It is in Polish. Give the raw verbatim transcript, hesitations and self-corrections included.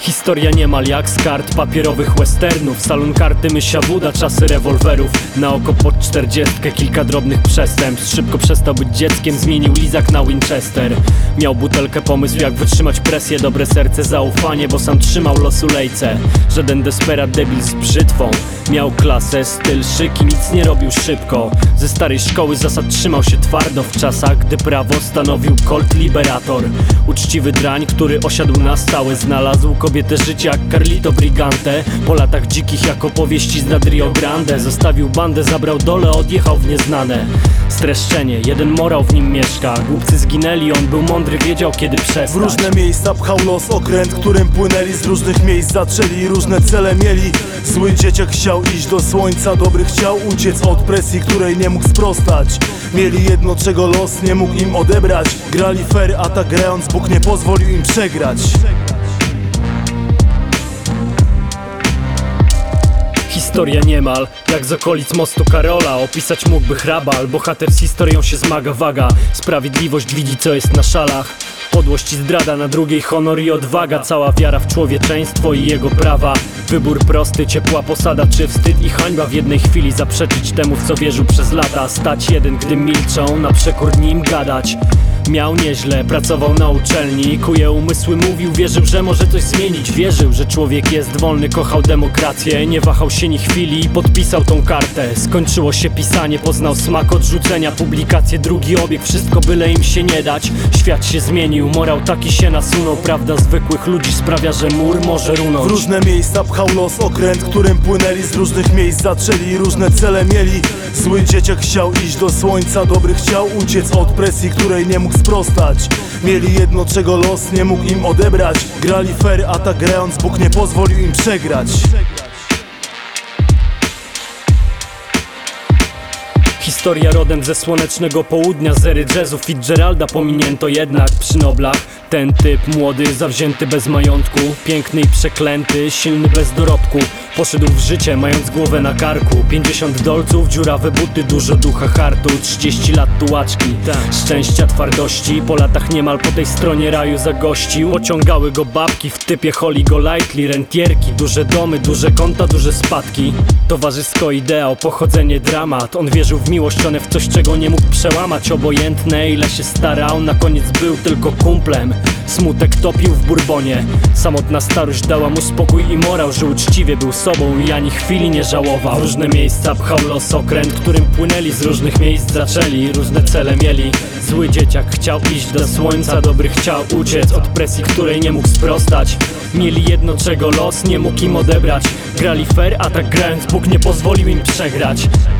Historia niemal jak z kart papierowych westernów. Salon karty, mysia woda, czasy rewolwerów. Na oko pod czterdziestkę, kilka drobnych przestępstw. Szybko przestał być dzieckiem, zmienił lizak na Winchester. Miał butelkę, pomysł jak wytrzymać presję, dobre serce, zaufanie, bo sam trzymał losu lejce. Żaden desperat debil z brzytwą. Miał klasę, styl, szyk i nic nie robił szybko. Ze starej szkoły zasad trzymał się twardo w czasach, gdy prawo stanowił Colt Liberator. Uczciwy drań, który osiadł na stałe. Znalazł kobietę życia jak Carlito Brigante. Po latach dzikich jak opowieści z nad Rio Grande. Zostawił bandę, zabrał dole, odjechał w nieznane. Streszczenie, jeden morał w nim mieszka. Głupcy zginęli, on był mądry, wiedział kiedy przestać. W różne miejsca pchał los okręt, którym płynęli. Z różnych miejsc zaczęli, różne cele mieli. Zły dzieciak chciał iść do słońca, dobry chciał uciec od presji, której nie mógł sprostać. Mieli jedno, czego los nie mógł im odebrać. Grali fair, a tak grając Bóg nie pozwolił im przegrać. Historia niemal jak z okolic mostu Karola. Opisać mógłby hrabal, bohater z historią się zmaga. Waga, sprawiedliwość widzi co jest na szalach. Podłość i zdrada, na drugiej honor i odwaga. Cała wiara w człowieczeństwo i jego prawa. Wybór prosty, ciepła posada czy wstyd i hańba. W jednej chwili zaprzeczyć temu w co wierzył przez lata. Stać jeden, gdy milczą, na przekór nim gadać. Miał nieźle, pracował na uczelni. Kuje umysły mówił, wierzył, że może coś zmienić. Wierzył, że człowiek jest wolny, kochał demokrację. Nie wahał się ni chwili i podpisał tą kartę. Skończyło się pisanie, poznał smak odrzucenia. Publikacje, drugi obieg, wszystko byle im się nie dać. Świat się zmienił, morał taki się nasunął. Prawda zwykłych ludzi sprawia, że mur może runąć. W różne miejsca pchał los okręt, którym płynęli. Z różnych miejsc zaczęli, różne cele mieli. Zły dzieciak chciał iść do słońca, dobry chciał uciec od presji, której nie mógł sprostać. Mieli jedno, czego los nie mógł im odebrać. Grali fair, a tak grając Bóg nie pozwolił im przegrać. Historia rodem ze słonecznego południa. Z ery jazzu Fitzgeralda pominięto jednak przy Noblach. Ten typ młody, zawzięty bez majątku. Piękny i przeklęty, silny bez dorobku. Poszedł w życie, mając głowę na karku. Pięćdziesiąt dolców, dziurawe buty, dużo ducha hartu. Trzydzieści lat tułaczki, szczęścia, twardości. Po latach niemal po tej stronie raju zagościł. Pociągały go babki w typie Holly Golightly. Rentierki, duże domy, duże konta, duże spadki. Towarzysko ideał, pochodzenie dramat. On wierzył w miłość, one w coś, czego nie mógł przełamać. Obojętne ile się starał, na koniec był tylko kumplem. Smutek topił w bourbonie. Samotna starość dała mu spokój i morał. Żył uczciwie, był sobą i ani chwili nie żałował. W różne miejsca pchał los okręt, którym płynęli. Z różnych miejsc zaczęli, różne cele mieli. Zły dzieciak chciał iść do słońca, dobry chciał uciec od presji, której nie mógł sprostać. Mieli jedno, czego los nie mógł im odebrać. Grali fair, a tak grając Bóg nie pozwolił im przegrać.